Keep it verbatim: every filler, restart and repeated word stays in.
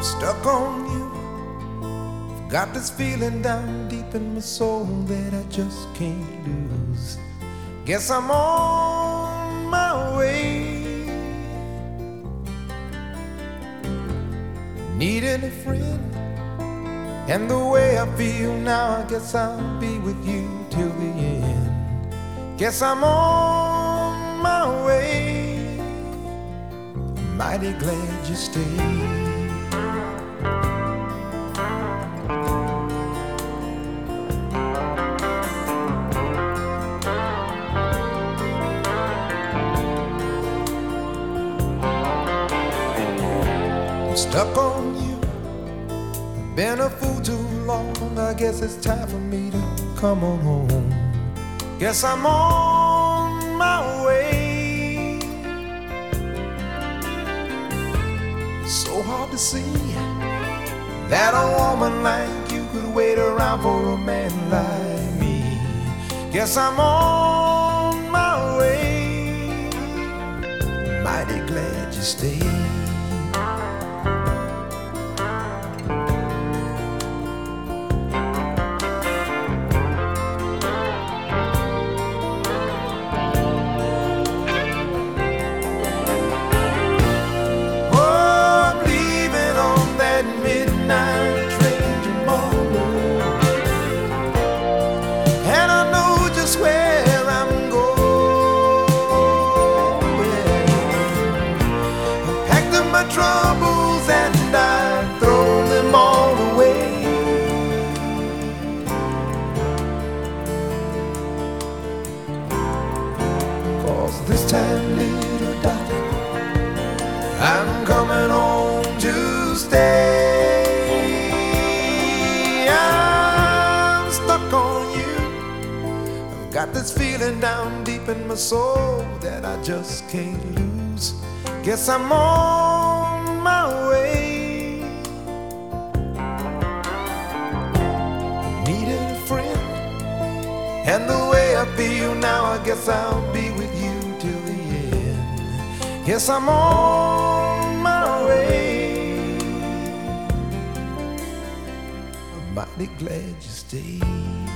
Stuck on you. Got this feeling down deep in my soul that I just can't lose. Guess I'm on my way. Needing a friend, and the way I feel now, I guess I'll be with you till the end. Guess I'm on my way. Mighty glad you stayed. Stuck on you, been a fool too long. I guess it's time for me to come on home. Guess I'm on my way. So hard to see that a woman like you could wait around for a man like me. Guess I'm on my way. Mighty glad you stayed. Troubles and I throw them all away. Cause this time, little darling, I'm coming home to stay. I'm stuck on you. I've got this feeling down deep in my soul that I just can't lose. Guess I'm on my way. Needed a friend, and the way I feel now, I guess I'll be with you till the end. Guess I'm on my way. I'm mighty glad you stayed.